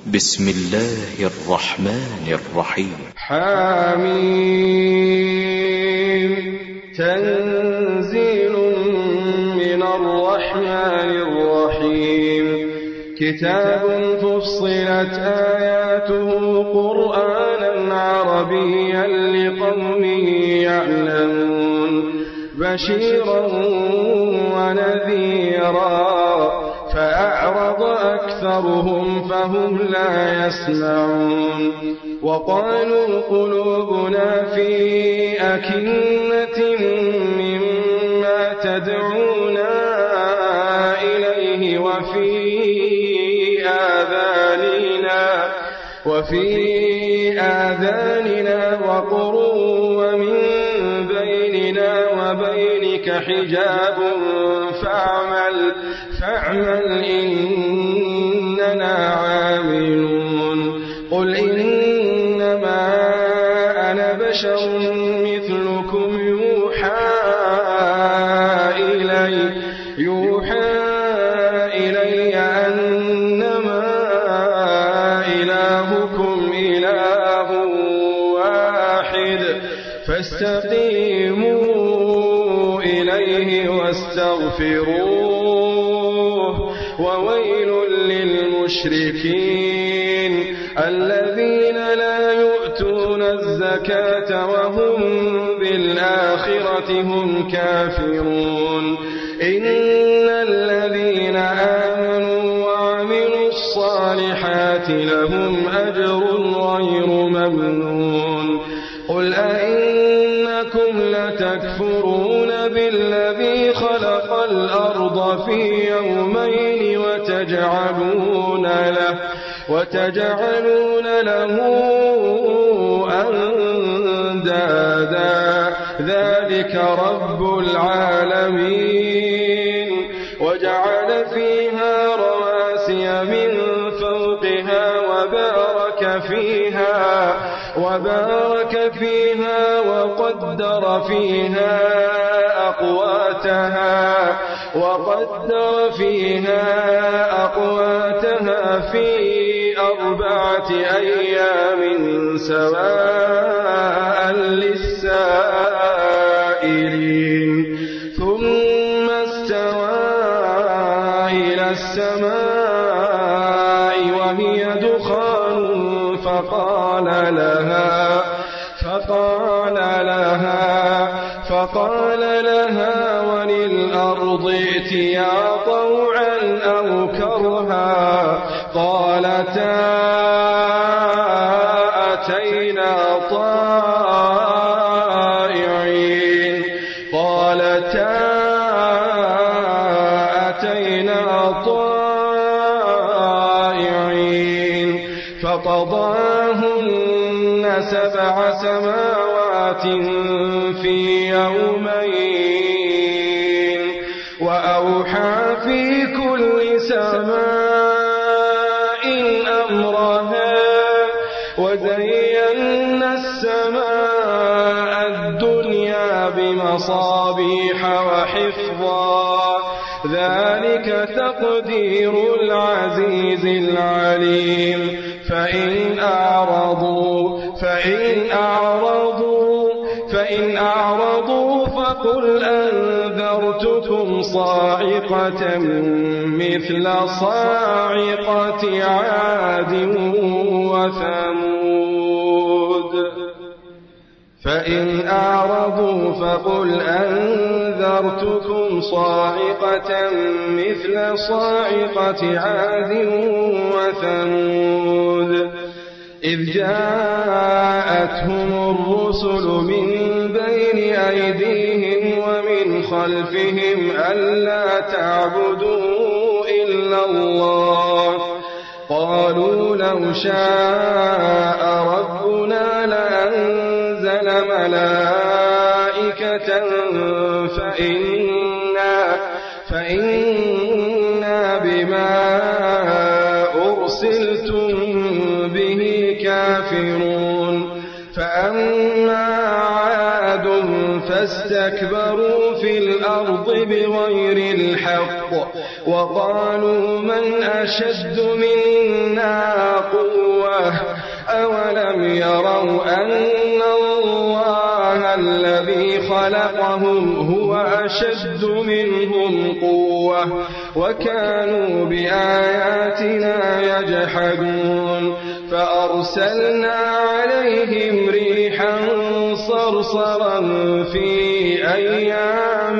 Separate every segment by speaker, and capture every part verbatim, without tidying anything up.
Speaker 1: بسم الله الرحمن الرحيم.
Speaker 2: حميم. تنزيل من الرحمن الرحيم. كتاب فصلت آياته قرآنا عربيا لقوم يعلمون بشيرا ونذيرا فأعرض أكثرهم فهم لا يسمعون. وقالوا قلوبنا في أكنة مما تدعونا إليه وفي آذاننا وفي آذاننا وقر ومن بيننا وبينك حجاب فاعمل فاعمل إننا عاملون. قل إنما أنا بشر مثلكم يوحى إلي يوحى إلي أنما إلهكم إله واحد فاستقيموا إليه واستغفروه وويل للمشركين الذين لا يؤتون الزكاة وهم بالآخرة هم كافرون. إن الذين آمنوا وعملوا الصالحات لهم أجر غير ممنون. قل أئنكم لتكفرون بالذي خلق الأرض في يومين وتجعلون له وتجعلون له أندادا ذلك رب العالمين. وجعل فيها رواسي من فوقها وبارك فيها وبارك فيها وقدر فيها أقواتها وقدر فيها أقواتها في أربعة أيام سواء للسائلين. ثم استوى إلى السماء وهي دخان فقال لها فقال لها فقال لها وللأرض ائتيا طوعا أو كرها قالتا أتينا طائعين قالتا أتينا طائعين فقضاهن سبع سماوات في يومين وأوحى في كل سماء أمرها وزينا السماء الدنيا بمصابيح وحفظا ذلك تقدير العزيز العليم. فإن أعرضوا فإن أعرضوا فإن أعرضوا فقل أنذرتكم صاعقة مثل صاعقة عاد وثمود. فإن أعرضوا فقل أنذرتكم صاعقة مثل صاعقة عاد وثمود إذ جاءتهم الرسل من بين أيديهم ومن خلفهم ألا تعبدوا إلا الله قالوا لو شاء ربنا لأنزل ملائكة فإنا, فإنا بما أرسلتم به كافرون. فأما عاد فاستكبروا في الأرض بغير الحق وقالوا من أشد منا قوة أولم يروا أن الله الذي خلقهم هو أشد منهم قوة وكانوا بآياتنا يجحدون فأرسلنا عليهم ريحا صرصرا في أيام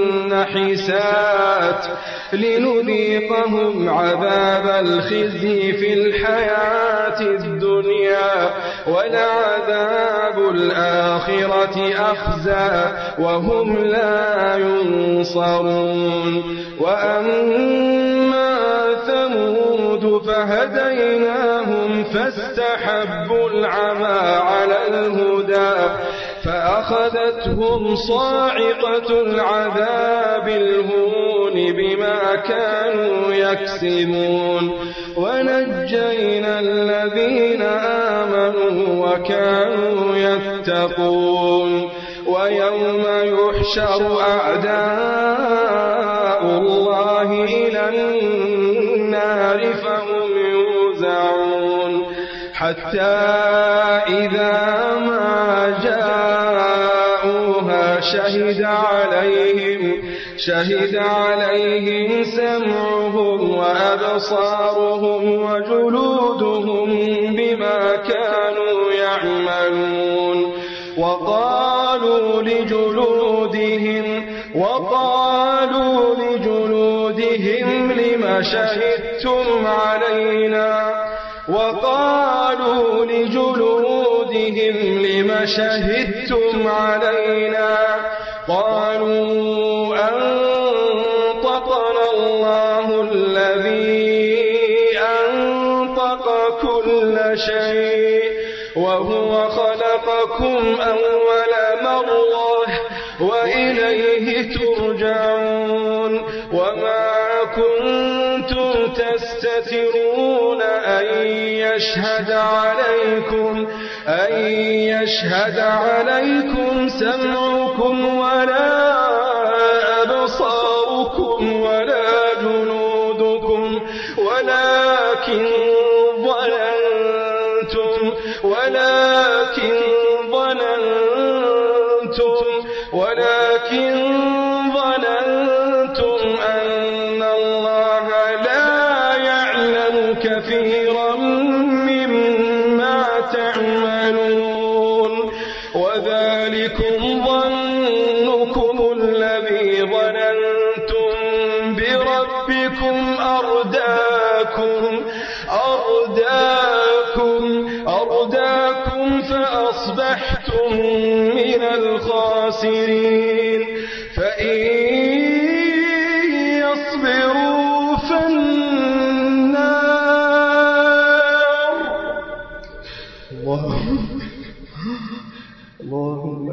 Speaker 2: نحسات لنذيقهم عذاب الخزي في الحياة الدنيا ولعذاب الآخرة أخزى وهم لا ينصرون وأما ثمود فهديناهم فاستحبوا العمى على الهدى فأخذتهم صاعقة العذاب الهون بما كانوا يكسبون ونجينا الذين آمنوا وكانوا يتقون ويوم يحشر أعداء الله إلى النار فهم يوزعون حتى إذا ما جاءوها شهد عليهم شهد عليهم سمعهم وأبصارهم وجلودهم بما كانوا يعملون وقالوا لجلودهم وقالوا لجلودهم لم شهدتم علينا وقالوا لجلودهم لم شهدتم علينا قالوا أنطقنا الله الذي أنطق كل شيء وهو خلقكم أول مرة وإليه ترجعون وما كنتم تستترون أن يشهد عليكم أن يشهد عليكم سمعكم ولا أبصاركم ولا جلودكم ولكن ظننتم ولكن ظننتم ولكن ظننتم أن الله لا يعلم كثيرا مما تعملون وذلكم ظنكم الذي ظننتم بربكم أرداكم أرداكم أرداكم فأصبحتم من الخاسرين فإن يصبروا فالنار اللهم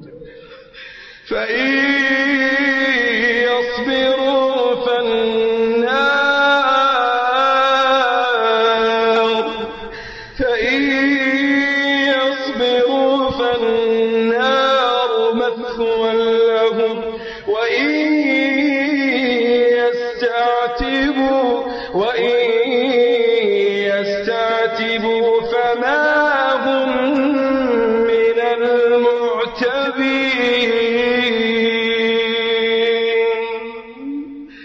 Speaker 2: فإن يصبروا فالنار فإن يصبروا فالنار مثوى لهم وإن يستعتبوا وإن يستعتبوا فما هم من المعتبين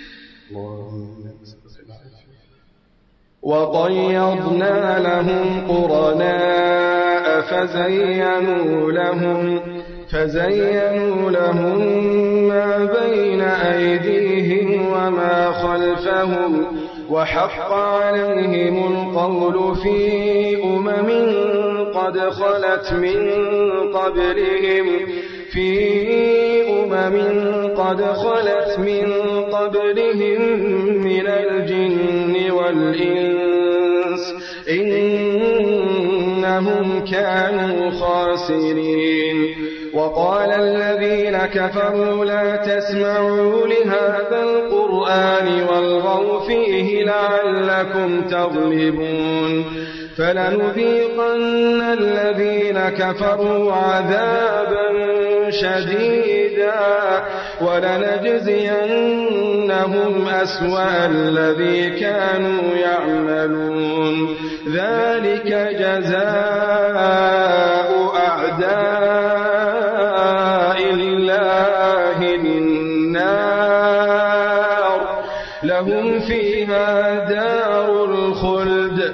Speaker 2: وقيضنا لهم قرناء فزينوا لهم فزينوا لهم ما بين أيديهم وما خلفهم وحق عليهم القول في أمم قد خلت من قبلهم في أمم قد خلت من قبلهم من الجن والإنس إنهم كانوا خاسرين وقال الذين كفروا لا تسمعوا لهذا القرآن والغوا فيه لعلكم تغلبون فلنذيقن الذين كفروا عذابا شديدا ولنجزينهم أسوأ الذي كانوا يعملون ذلك جزاء أعداء الله النار لهم فيها دار الخلد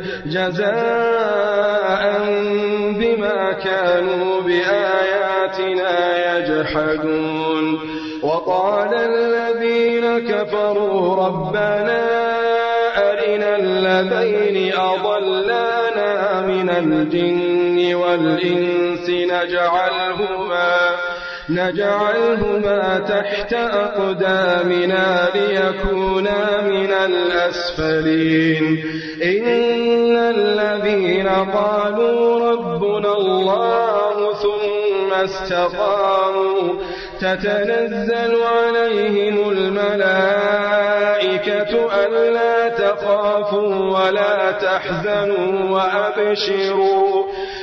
Speaker 2: جزاء بما كانوا بآياتنا يجحدون وقال الذين كفروا ربنا أرنا الذين أضلانا من الجن والإنس نجعلهما نجعلهما تحت أقدامنا ليكونا من الأسفلين إن الذين قالوا ربنا الله ثم استقاموا تتنزل عليهم الملائكة ألا تخافوا ولا تحزنوا وأبشروا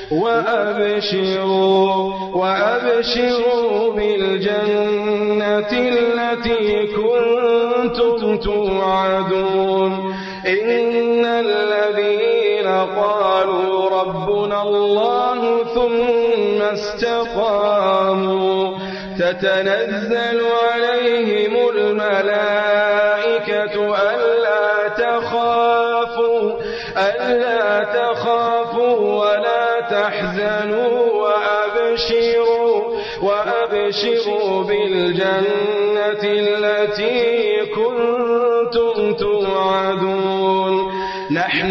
Speaker 2: وأبشروا وأبشروا بالجنة التي كنتم توعدون إن الذين قالوا ربنا الله ثم استقاموا تتنزل عليهم الملائكة ألا تخافوا ألا تخافوا ولا تحزنوا وأبشروا وأبشروا بالجنة التي كنتم توعدون نحن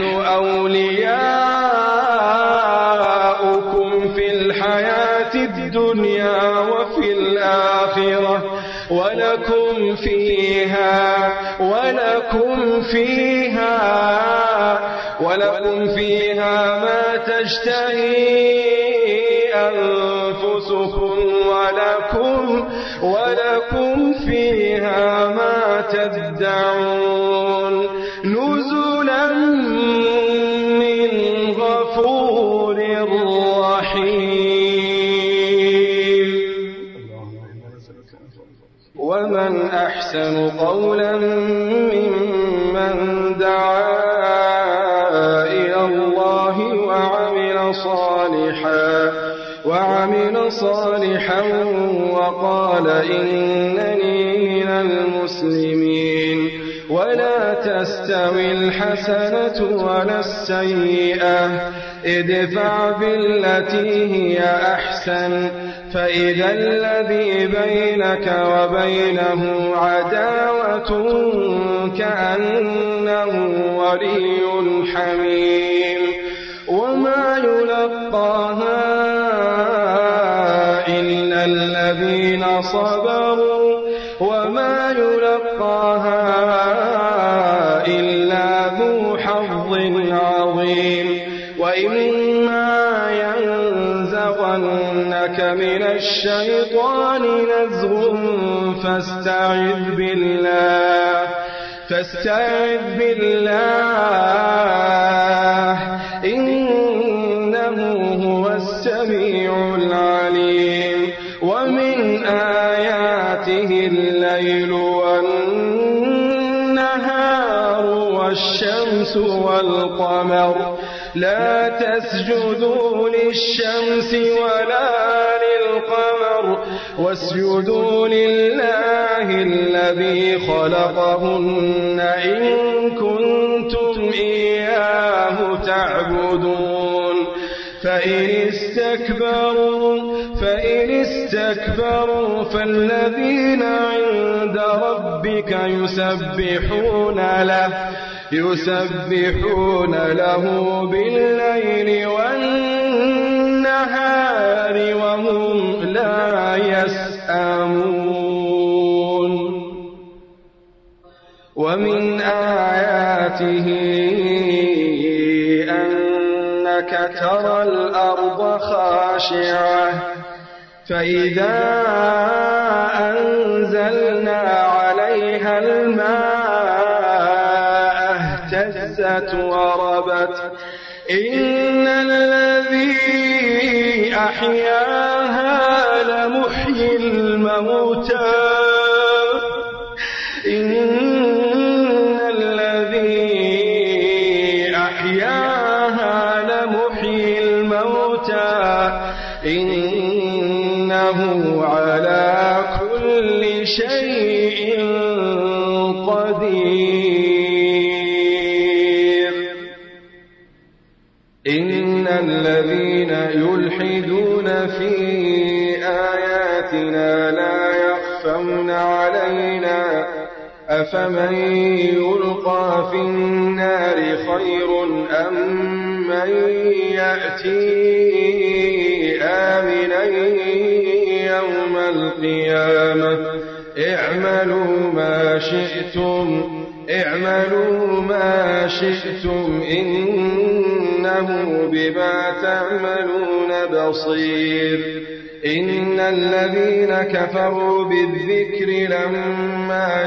Speaker 2: أولياؤكم في الحياة الدنيا وفي الآخرة ولكم فيها ولكم فيها ولكم فيها ما تشتهي أنفسكم ولكم ولكم فيها ما تدعون نزلا من غفور رحيم ومن أحسن قولا ممن دعا إلى الله وعمل صالحا وعمل صالحا وقال إنني من المسلمين ولا تستوي الحسنة ولا السيئة ادفع بالتي هي أحسن فإذا الذي بينك وبينه عداوة كأنه ولي حميم وما يلقاها إلا الذين صبروا وما يلقاها إلا ذو حظ عظيم وإما ينزغنك من الشيطان نزغ فاستعذ بالله فاستعذ بالله إنه هو السميع العليم ومن آياته الليل والنهار والشمس والقمر لا تسجدوا للشمس ولا للقمر واسجدوا لله الذي خلقهن إن كنتم إياه تعبدون فإن استكبروا فإن استكبروا فالذين عند ربك يسبحون له يسبحون له بالليل والنهار وهم لا يسأمون ومن آياته أنك ترى الأرض خاشعة فإذا أنزلنا عليها الماء اهتزت وربت إن الذي أحياها لمحيي لمحيي الموتى إن الذي أحياها لمحيي الموتى إنه على كل شيء قدير. إن الذين يلحدون في آياتنا لا يخفون علينا أفمن يلقى في النار خير أم من يأتي آمنا يوم القيامة اعملوا ما شئتم اعملوا ما شئتم إنه بما تعملون بصير. إن الذين كفروا بالذكر لما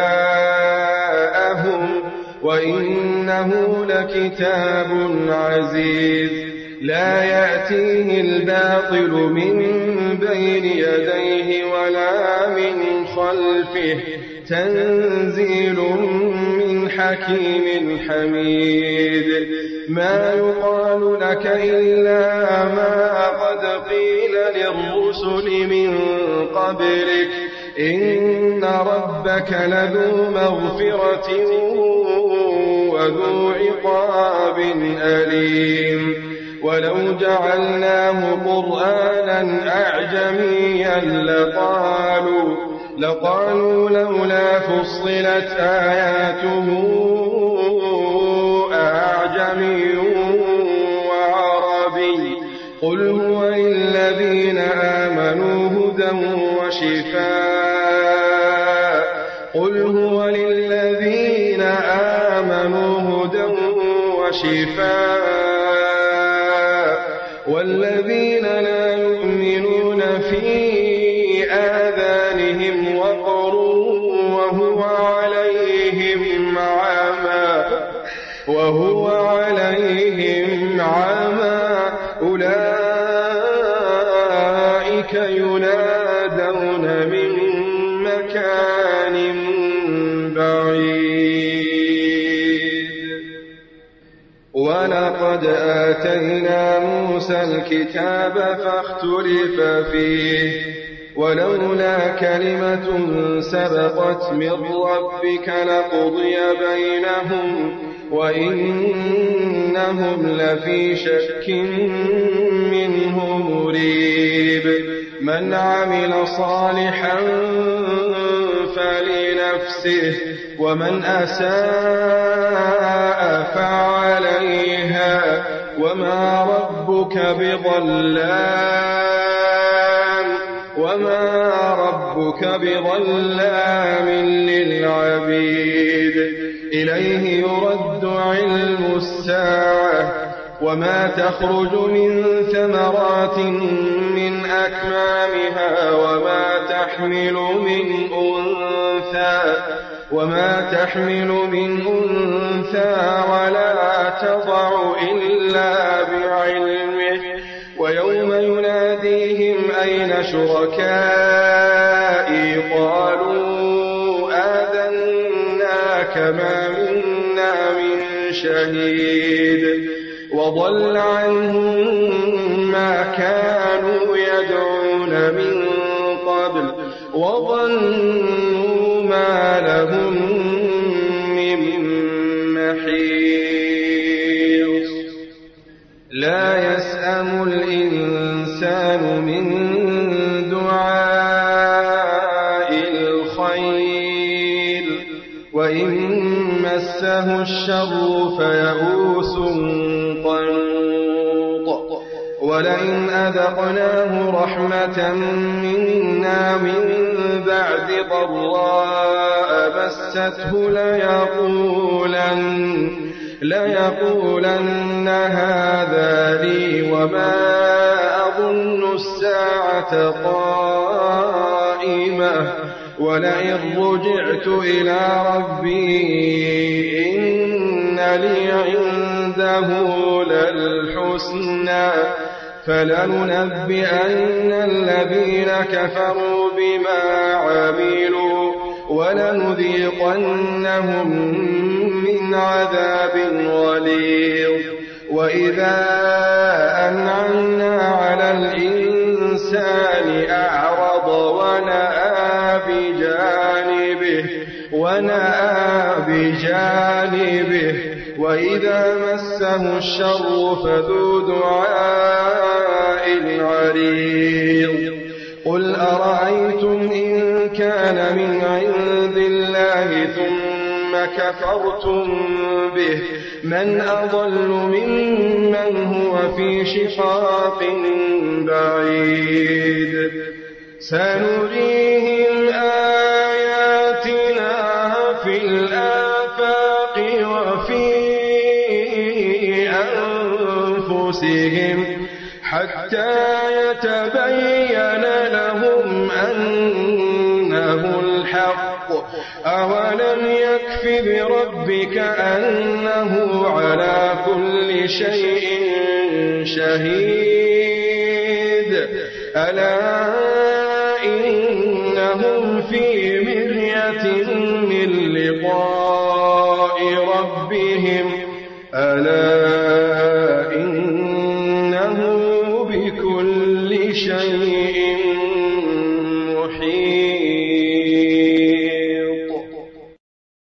Speaker 2: جاءهم وإنه لكتاب عزيز لا يأتيه الباطل من بين يديه ولا من خلفه تنزيل من حكيم حميد. ما يقال لك إلا ما قد قيل للرسل من قبلك إن ربك لذو مغفرة وذو عقاب أليم. ولو جعلناه قرآنا أعجميا لقالوا لقالوا لولا فصلت آياته أعجمي وعربي قل هو للذين آمنوا هدى وشفاء قل هو للذين آمنوا هدى وشفاء والذين لا يؤمنون في آذانهم وقر وهو عليهم عمى وهو عليهم عمى أولئك ينادون من مكان بعيد. ولقد آتينا موسى الكتاب فاختلف فيه ولولا كلمة سبقت من ربك لقضي بينهم وإنهم لفي شك منه مريب. من عمل صالحا فلنفسه ومن أساء فعليها وما ربك بظلام وما ربك بظلام للعبيد. إليه يرد علم الساعة وما تخرج من ثمرات من أكمامها وما تحمل من أنثى وما تحمل من أنثى ولا تضع إلا بعلمه ويوم يناديهم أين شركائي قالوا آذناك ما منا من شهيد وضل عنهم ما كانوا يدعون من قبل وظنوا ما لهم من محيص. لا يسأم الإنسان من دعاء الخير وإن مسه الشر فيئوس قنوط. ولئن أذقناه رحمة منا من بعد ضراء مسته ليقولن ليقولن هذا لي وما أظن الساعة قائمة ولئن رجعت إلى ربي إن لي عنده للحسنى فلننبئن الذين كفروا بما عملوا ولنذيقنهم من عذاب غليظ. وإذا أنعمنا على الإنسان أعرض ونأى بجانبه, ونأى بجانبه وإذا مسه الشر فذو دعاء عريض. قل أرأيتم إن كان من عند الله ثم كفرتم به من أضل ممن هو في شقاق بعيد. سنريهم آياتنا في الآفاق وفي أنفسهم حتى يتبين لهم أنه الحق. أولم يكف بربك أنه على كل شيء شهيد. ألا إنهم في مرية من لقاء ربهم ألا إنه بكل شيء